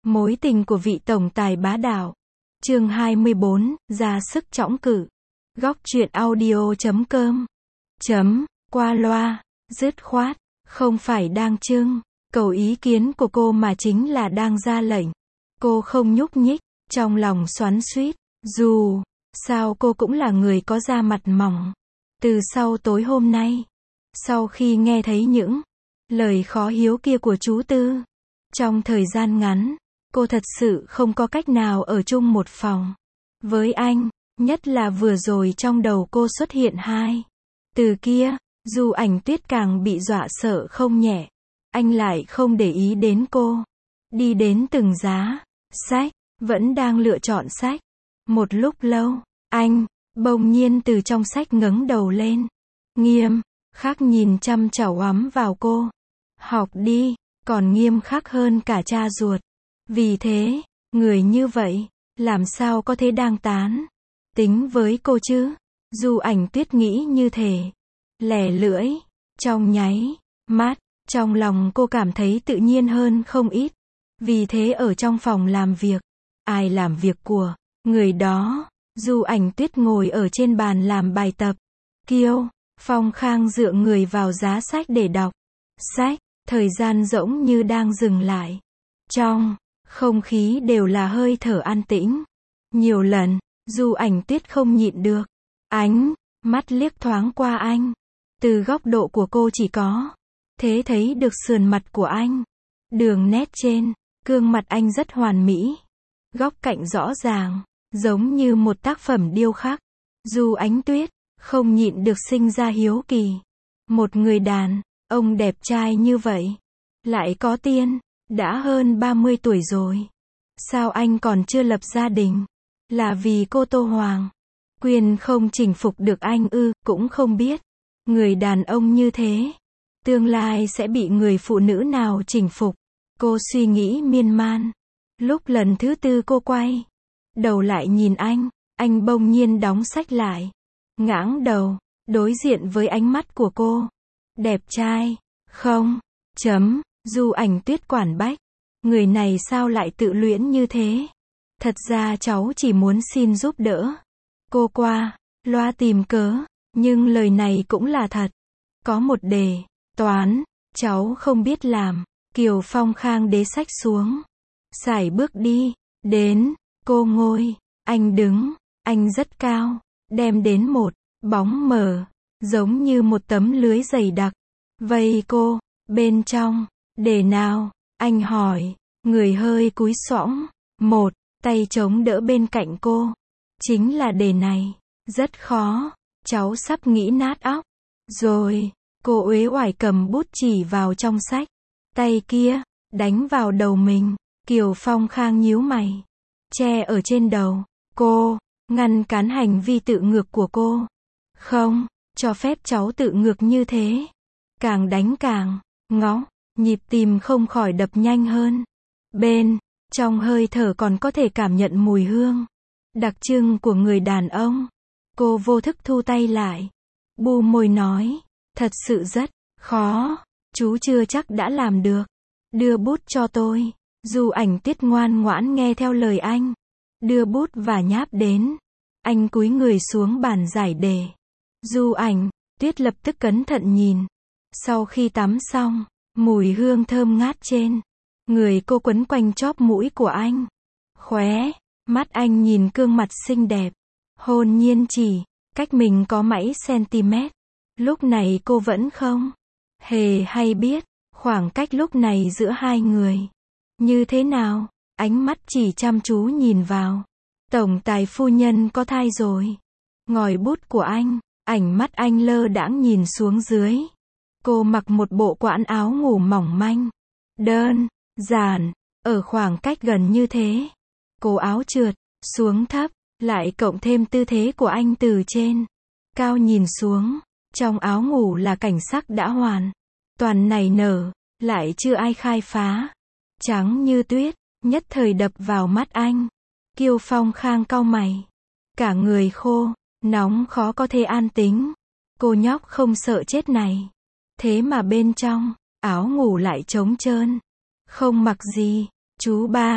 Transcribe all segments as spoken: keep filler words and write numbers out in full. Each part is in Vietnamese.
Mối tình của vị tổng tài bá đạo. Chương hai mươi bốn, ra sức trõng cử. Góc truyện audio chấm com. Chấm, qua loa, dứt khoát, không phải đang trưng cầu ý kiến của cô mà chính là đang ra lệnh. Cô không nhúc nhích, trong lòng xoắn xuýt, dù sao cô cũng là người có da mặt mỏng. Từ sau tối hôm nay, sau khi nghe thấy những lời khó hiếu kia của chú Tư, trong thời gian ngắn, cô thật sự không có cách nào ở chung một phòng với anh, nhất là vừa rồi trong đầu cô xuất hiện hai từ kia. Dù Ảnh Tuyết càng bị dọa sợ không nhẹ, anh lại không để ý đến cô. Đi đến từng giá sách, vẫn đang lựa chọn sách. Một lúc lâu, anh bỗng nhiên từ trong sách ngẩng đầu lên, nghiêm khắc nhìn chăm chằm ắm vào cô. Học đi, còn nghiêm khắc hơn cả cha ruột. Vì thế, người như vậy, làm sao có thể đang tán tính với cô chứ? Dù Ảnh Tuyết nghĩ như thế, lẻ lưỡi, trong nháy mắt, trong lòng cô cảm thấy tự nhiên hơn không ít. Vì thế ở trong phòng làm việc, ai làm việc của người đó? Dù Ảnh Tuyết ngồi ở trên bàn làm bài tập, Kiêu Phong Khang dựa người vào giá sách để đọc sách, thời gian giống như đang dừng lại. Trong không khí đều là hơi thở an tĩnh. Nhiều lần, dù Ảnh Tuyết không nhịn được, ánh mắt liếc thoáng qua anh. Từ góc độ của cô chỉ có thế thấy được sườn mặt của anh. Đường nét trên gương mặt anh rất hoàn mỹ, góc cạnh rõ ràng, giống như một tác phẩm điêu khắc. Dù Ánh Tuyết không nhịn được sinh ra hiếu kỳ. Một người đàn ông đẹp trai như vậy, lại có tiền, đã hơn ba mươi tuổi rồi. Sao anh còn chưa lập gia đình? Là vì cô Tô Hoàng Quyên không chinh phục được anh ư? Cũng không biết, người đàn ông như thế, tương lai sẽ bị người phụ nữ nào chinh phục. Cô suy nghĩ miên man. Lúc lần thứ tư cô quay đầu lại nhìn anh, anh bỗng nhiên đóng sách lại, ngẩng đầu, đối diện với ánh mắt của cô. Đẹp trai, không? Chấm, dù Ảnh Tuyết quản bách. Người này sao lại tự luyến như thế? Thật ra cháu chỉ muốn xin giúp đỡ cô qua loa tìm cớ, nhưng lời này cũng là thật. Có một đề toán, cháu không biết làm. Kiều Phong Khang đế sách xuống, sải bước đi đến cô ngồi. Anh đứng, anh rất cao, đem đến một bóng mờ, giống như một tấm lưới dày đặc vây cô. Bên trong đề nào? Anh hỏi. Người hơi cúi sõng, một tay chống đỡ bên cạnh cô. Chính là đề này. Rất khó, cháu sắp nghĩ nát óc rồi. Cô uể oải cầm bút chỉ vào trong sách, tay kia đánh vào đầu mình. Kiều Phong Khang nhíu mày, che ở trên đầu cô, ngăn cản hành vi tự ngược của cô. Không cho phép cháu tự ngược như thế. Càng đánh càng ngó, nhịp tim không khỏi đập nhanh hơn. Bên trong hơi thở còn có thể cảm nhận mùi hương đặc trưng của người đàn ông. Cô vô thức thu tay lại, bu môi nói, thật sự rất khó, chú chưa chắc đã làm được. Đưa bút cho tôi. Dù Ảnh Tuyết ngoan ngoãn nghe theo lời anh, đưa bút và nháp đến. Anh cúi người xuống bàn giải đề. Dù Ảnh Tuyết lập tức cẩn thận nhìn. Sau khi tắm xong, mùi hương thơm ngát trên người cô quấn quanh chóp mũi của anh. Khóe mắt anh nhìn gương mặt xinh đẹp, hồn nhiên chỉ cách mình có mấy cm. Lúc này cô vẫn không hề hay biết khoảng cách lúc này giữa hai người như thế nào. Ánh mắt chỉ chăm chú nhìn vào. Tổng tài phu nhân có thai rồi. Ngòi bút của anh, ánh mắt anh lơ đãng nhìn xuống dưới. Cô mặc một bộ quần áo ngủ mỏng manh, đơn giản, ở khoảng cách gần như thế. Cổ áo trượt xuống thấp, lại cộng thêm tư thế của anh từ trên cao nhìn xuống. Trong áo ngủ là cảnh sắc đã hoàn toàn nảy nở, lại chưa ai khai phá. Trắng như tuyết, nhất thời đập vào mắt anh. Kiêu Phong Khang cau mày, cả người khô nóng khó có thể an tĩnh. Cô nhóc không sợ chết này, thế mà bên trong áo ngủ lại trống trơn, không mặc gì. Chú ba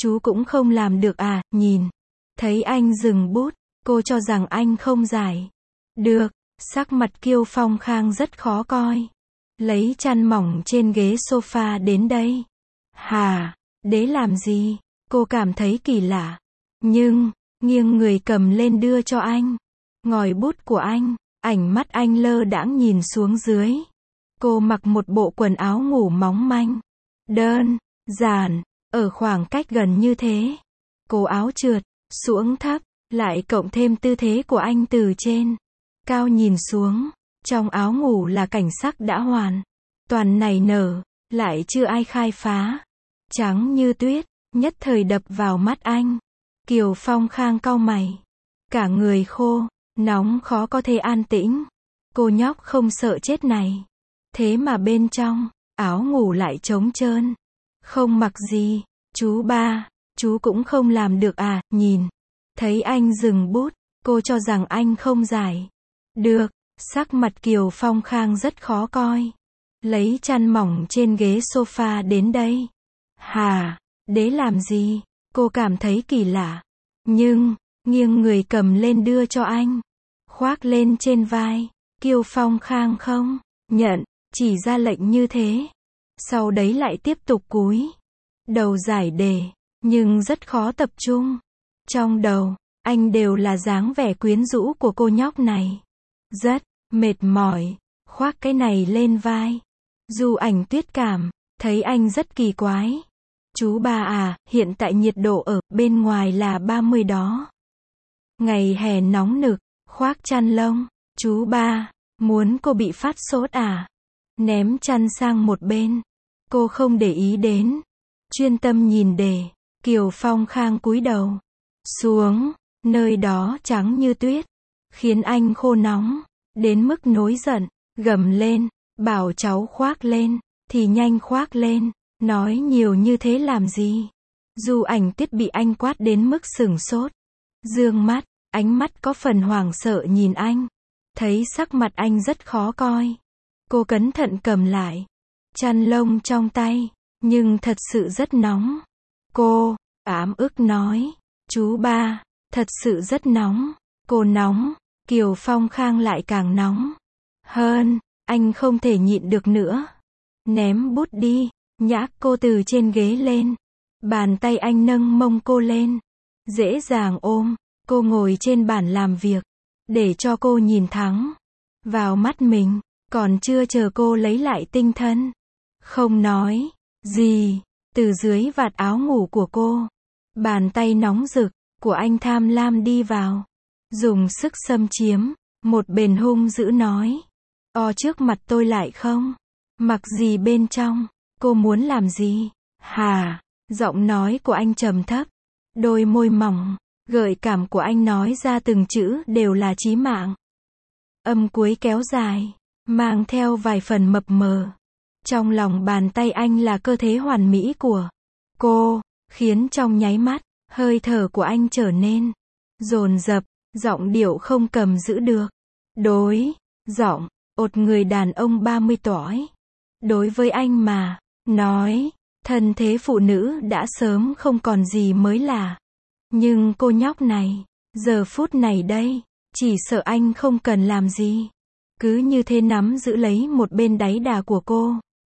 Chú cũng không làm được à, nhìn. Thấy anh dừng bút, cô cho rằng anh không giải được. Sắc mặt Kiêu Phong Khang rất khó coi. Lấy chăn mỏng trên ghế sofa đến đây. Hà, đế làm gì? Cô cảm thấy kỳ lạ. Nhưng, nghiêng người cầm lên đưa cho anh. Ngòi bút của anh, ảnh mắt anh lơ đãng nhìn xuống dưới. Cô mặc một bộ quần áo ngủ mỏng manh. Đơn, giản, ở khoảng cách gần như thế. Cổ áo trượt, xuống thấp, lại cộng thêm tư thế của anh từ trên cao nhìn xuống. Trong áo ngủ là cảnh sắc đã hoàn toàn nảy nở, lại chưa ai khai phá. Trắng như tuyết, nhất thời đập vào mắt anh. Kiều Phong Khang cau mày. Cả người khô, nóng khó có thể an tĩnh. Cô nhóc không sợ chết này. Thế mà bên trong, áo ngủ lại trống trơn. Không mặc gì. Chú ba, chú cũng không làm được à, nhìn. Thấy anh dừng bút, cô cho rằng anh không giải được. Sắc mặt Kiều Phong Khang rất khó coi. Lấy chăn mỏng trên ghế sofa đến đây. Hà, đế làm gì? Cô cảm thấy kỳ lạ. Nhưng, nghiêng người cầm lên đưa cho anh. Khoác lên trên vai. Kiều Phong Khang không nhận, chỉ ra lệnh như thế. Sau đấy lại tiếp tục cúi đầu giải đề. Nhưng rất khó tập trung. Trong đầu, anh đều là dáng vẻ quyến rũ của cô nhóc này. Rất mệt mỏi, khoác cái này lên vai. Du Ảnh Tuyết cảm thấy anh rất kỳ quái. Chú ba à, hiện tại nhiệt độ ở bên ngoài là ba mươi đó. Ngày hè nóng nực, khoác chăn lông. Chú ba, muốn cô bị phát sốt à? Ném chăn sang một bên. Cô không để ý đến. Chuyên tâm nhìn đề. Kiều Phong Khang cúi đầu xuống, nơi đó trắng như tuyết. Khiến anh khô nóng, đến mức nổi giận, gầm lên, bảo cháu khoác lên, thì nhanh khoác lên, nói nhiều như thế làm gì. Du Ảnh Tuyết bị anh quát đến mức sửng sốt. Dương mắt, ánh mắt có phần hoảng sợ nhìn anh. Thấy sắc mặt anh rất khó coi. Cô cẩn thận cầm lại chăn lông trong tay, nhưng thật sự rất nóng. Cô, ám ức nói, chú ba, thật sự rất nóng. Cô nóng, Kiều Phong Khang lại càng nóng hơn, anh không thể nhịn được nữa. Ném bút đi, nhác cô từ trên ghế lên. Bàn tay anh nâng mông cô lên. Dễ dàng ôm, cô ngồi trên bàn làm việc. Để cho cô nhìn thẳng vào mắt mình, còn chưa chờ cô lấy lại tinh thần. Không nói gì, từ dưới vạt áo ngủ của cô. Bàn tay nóng rực của anh tham lam đi vào. Dùng sức xâm chiếm, một bền hung dữ nói. O trước mặt tôi lại không mặc gì bên trong, cô muốn làm gì? Hà, giọng nói của anh trầm thấp. Đôi môi mỏng, gợi cảm của anh nói ra từng chữ đều là chí mạng. Âm cuối kéo dài, mang theo vài phần mập mờ. Trong lòng bàn tay anh là cơ thể hoàn mỹ của cô, khiến trong nháy mắt, hơi thở của anh trở nên dồn dập, giọng điệu không cầm giữ được. Đối, giọng, ột người đàn ông ba mươi tuổi. Đối với anh mà, nói, thân thế phụ nữ đã sớm không còn gì mới lạ. Nhưng cô nhóc này, giờ phút này đây, chỉ sợ anh không cần làm gì. Cứ như thế nắm giữ lấy một bên đáy đà của cô.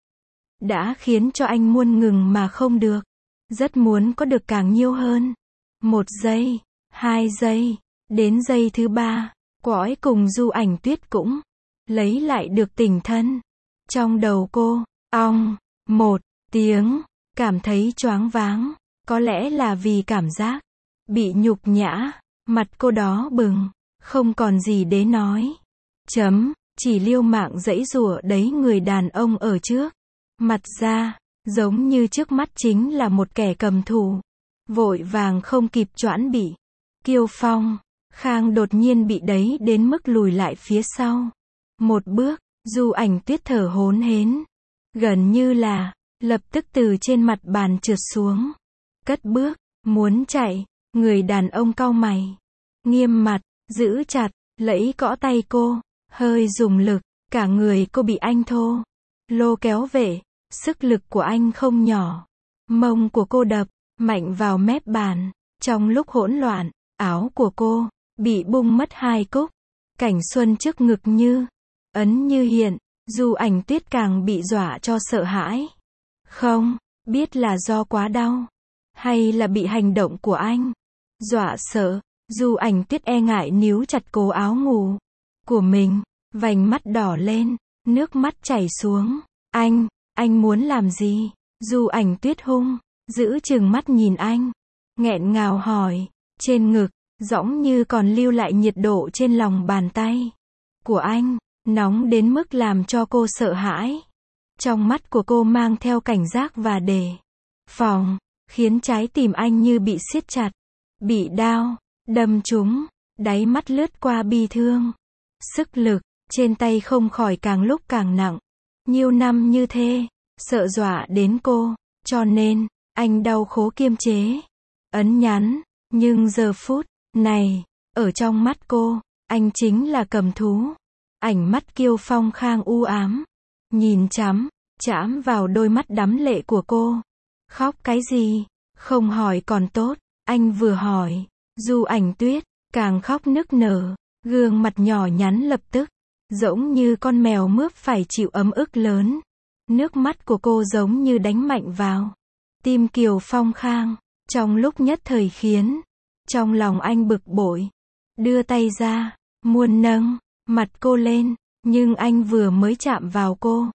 Đã khiến cho anh muốn ngừng mà không được. Rất muốn có được càng nhiều hơn. Một giây, hai giây, đến giây thứ ba, cõi cùng Du Ảnh Tuyết cũng lấy lại được tỉnh thân. Trong đầu cô, ong, một tiếng, cảm thấy choáng váng. Có lẽ là vì cảm giác bị nhục nhã, mặt cô đó bừng, không còn gì để nói. Chấm, chỉ liêu mạng giãy giụa đấy người đàn ông ở trước mặt ra, giống như trước mắt chính là một kẻ cầm thù. Vội vàng không kịp choãn bị. Kiêu Phong Khang đột nhiên bị đẩy đến mức lùi lại phía sau. Một bước, Du Ảnh Tuyết thở hổn hển, gần như là lập tức từ trên mặt bàn trượt xuống. Cất bước, muốn chạy, người đàn ông cau mày, nghiêm mặt, giữ chặt, lấy cõ tay cô, hơi dùng lực, cả người cô bị anh thô lô kéo về, sức lực của anh không nhỏ. Mông của cô đập mạnh vào mép bàn. Trong lúc hỗn loạn, áo của cô bị bung mất hai cúc. Cảnh xuân trước ngực như ấn như hiện. Du Ảnh Tuyết càng bị dọa cho sợ hãi. Không biết là do quá đau, hay là bị hành động của anh dọa sợ, Du Ảnh Tuyết e ngại níu chặt cổ áo ngủ của mình, vành mắt đỏ lên, nước mắt chảy xuống. Anh, anh muốn làm gì? Du Ảnh Tuyết hung dữ trừng mắt nhìn anh, nghẹn ngào hỏi. Trên ngực, giọng như còn lưu lại nhiệt độ trên lòng bàn tay của anh, nóng đến mức làm cho cô sợ hãi. Trong mắt của cô mang theo cảnh giác và đề phòng, khiến trái tim anh như bị siết chặt, bị đao đâm trúng. Đáy mắt lướt qua bi thương. Sức lực trên tay không khỏi càng lúc càng nặng. Nhiều năm như thế, sợ dọa đến cô, cho nên anh đau khổ kiềm chế, ấn nhắn. Nhưng giờ phút này, ở trong mắt cô, anh chính là cầm thú. Ánh mắt kiêu phong khang u ám, nhìn chằm chạm vào đôi mắt đắm lệ của cô. Khóc cái gì? Không hỏi còn tốt. Anh vừa hỏi, Du Ảnh Tuyết càng khóc nức nở, gương mặt nhỏ nhắn lập tức giống như con mèo mướp phải chịu ấm ức lớn. Nước mắt của cô giống như đánh mạnh vào tim Kiều Phong Khang, trong lúc nhất thời khiến trong lòng anh bực bội. Đưa tay ra, muốn nâng mặt cô lên, nhưng anh vừa mới chạm vào cô,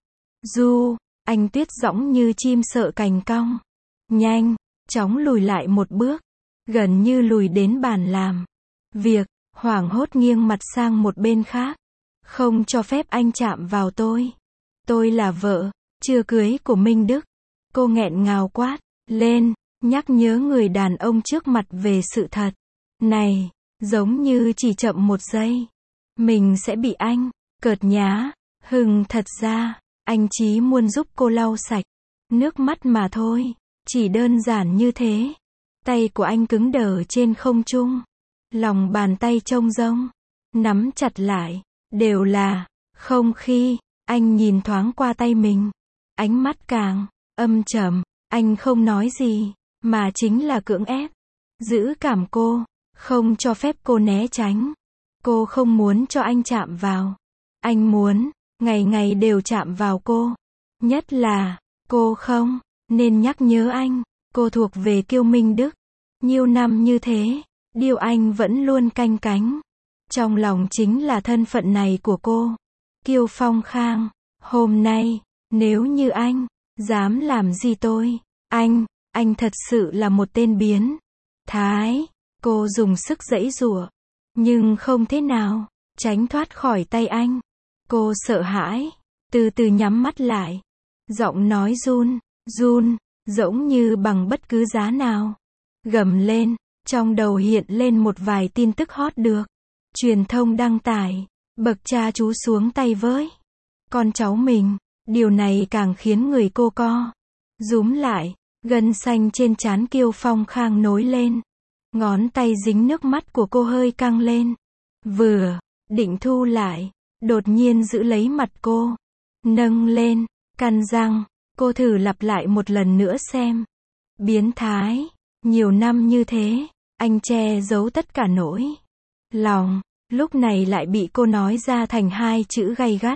Du Ảnh Tuyết giọng như chim sợ cành cong, nhanh chóng lùi lại một bước, gần như lùi đến bàn làm việc, hoảng hốt nghiêng mặt sang một bên khác. Không cho phép anh chạm vào tôi. Tôi là vợ chưa cưới của Minh Đức. Cô nghẹn ngào quát lên, nhắc nhớ người đàn ông trước mặt về sự thật này, giống như chỉ chậm một giây, mình sẽ bị anh cợt nhá. Hừng, thật ra anh chỉ muốn giúp cô lau sạch nước mắt mà thôi, chỉ đơn giản như thế. Tay của anh cứng đờ trên không trung, lòng bàn tay trông rỗng, nắm chặt lại, đều là không khí. Anh nhìn thoáng qua tay mình, ánh mắt càng âm trầm. Anh không nói gì, mà chính là cưỡng ép giữ cảm cô, không cho phép cô né tránh. Cô không muốn cho anh chạm vào, anh muốn ngày ngày đều chạm vào cô. Nhất là cô không nên nhắc nhớ anh. Cô thuộc về Kiêu Minh Đức, nhiều năm như thế, điều anh vẫn luôn canh cánh trong lòng chính là thân phận này của cô, Kiêu Phong Khang. Hôm nay, nếu như anh dám làm gì tôi, anh, anh thật sự là một tên biến thái. Cô dùng sức giãy giụa, nhưng không thế nào tránh thoát khỏi tay anh. Cô sợ hãi, từ từ nhắm mắt lại, giọng nói run, run, giống như bằng bất cứ giá nào. Gầm lên, trong đầu hiện lên một vài tin tức hot được truyền thông đăng tải. Bậc cha chú xuống tay với con cháu mình. Điều này càng khiến người cô co rúm lại, gân xanh trên trán Kiêu Phong Khang nối lên. Ngón tay dính nước mắt của cô hơi căng lên. Vừa định thu lại, đột nhiên giữ lấy mặt cô, nâng lên, căn răng. Cô thử lặp lại một lần nữa xem. Biến thái, nhiều năm như thế, anh che giấu tất cả nỗi lòng, lúc này lại bị cô nói ra thành hai chữ gay gắt.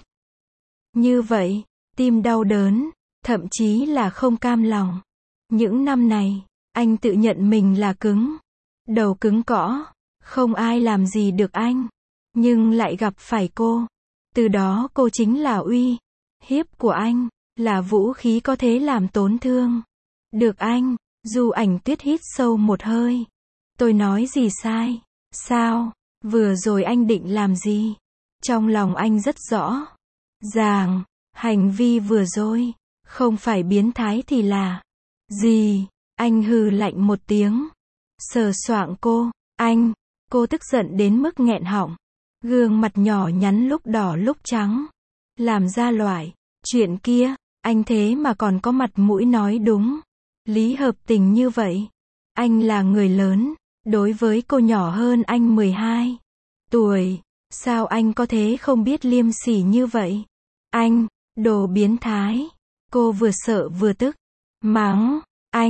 Như vậy, tim đau đớn, thậm chí là không cam lòng. Những năm này, anh tự nhận mình là cứng đầu cứng cõ, không ai làm gì được anh, nhưng lại gặp phải cô. Từ đó cô chính là uy hiếp của anh, là vũ khí có thể làm tổn thương được anh. Du Ảnh Tuyết hít sâu một hơi. Tôi nói gì sai? Sao? Vừa rồi anh định làm gì? Trong lòng anh rất rõ ràng, hành vi vừa rồi không phải biến thái thì là gì? Anh hừ lạnh một tiếng, sờ soạng cô. Anh, cô tức giận đến mức nghẹn họng, gương mặt nhỏ nhắn lúc đỏ lúc trắng. Làm ra loại chuyện kia, anh thế mà còn có mặt mũi nói đúng lý hợp tình như vậy. Anh là người lớn, đối với cô nhỏ hơn anh mười hai tuổi, sao anh có thể không biết liêm sỉ như vậy? Anh, đồ biến thái. Cô vừa sợ vừa tức, mắng anh.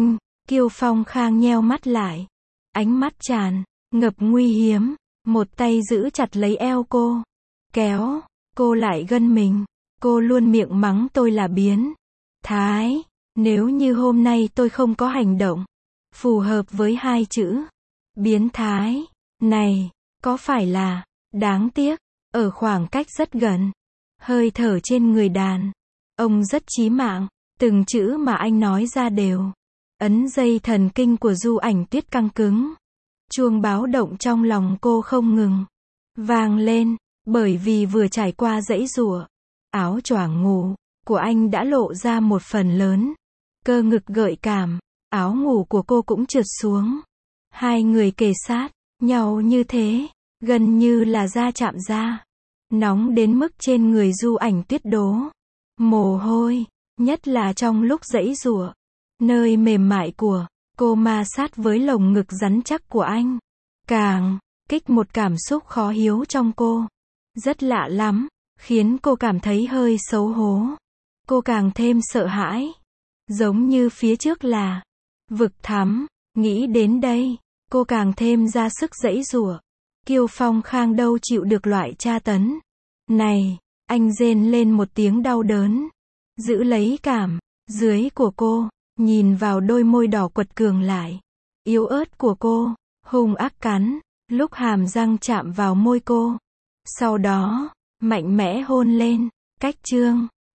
Kiêu Phong Khang nheo mắt lại. Ánh mắt tràn ngập nguy hiếm. Một tay giữ chặt lấy eo cô. Kéo cô lại gần mình. Cô luôn miệng mắng tôi là biến thái. Nếu như hôm nay tôi không có hành động phù hợp với hai chữ biến thái này, có phải là đáng tiếc. Ở khoảng cách rất gần, hơi thở trên người đàn ông rất chí mạng. Từng chữ mà anh nói ra đều ấn dây thần kinh của Du Ảnh Tuyết căng cứng. Chuông báo động trong lòng cô không ngừng vang lên, bởi vì vừa trải qua dãy giụa, áo choàng ngủ của anh đã lộ ra một phần lớn cơ ngực gợi cảm, áo ngủ của cô cũng trượt xuống. Hai người kề sát nhau như thế, gần như là da chạm da, nóng đến mức trên người Du Ảnh Tuyết đổ mồ hôi, nhất là trong lúc dãy giụa. Nơi mềm mại của cô ma sát với lồng ngực rắn chắc của anh, càng kích một cảm xúc khó hiểu trong cô. Rất lạ lắm, khiến cô cảm thấy hơi xấu hổ. Cô càng thêm sợ hãi, giống như phía trước là vực thẳm. Nghĩ đến đây, cô càng thêm ra sức giãy giụa. Kiêu Phong Khang đâu chịu được loại tra tấn này, anh rên lên một tiếng đau đớn, giữ lấy cảm dưới của cô, nhìn vào đôi môi đỏ quật cường lại, yếu ớt của cô, hung ác cắn, lúc hàm răng chạm vào môi cô. Sau đó, mạnh mẽ hôn lên. Cách chương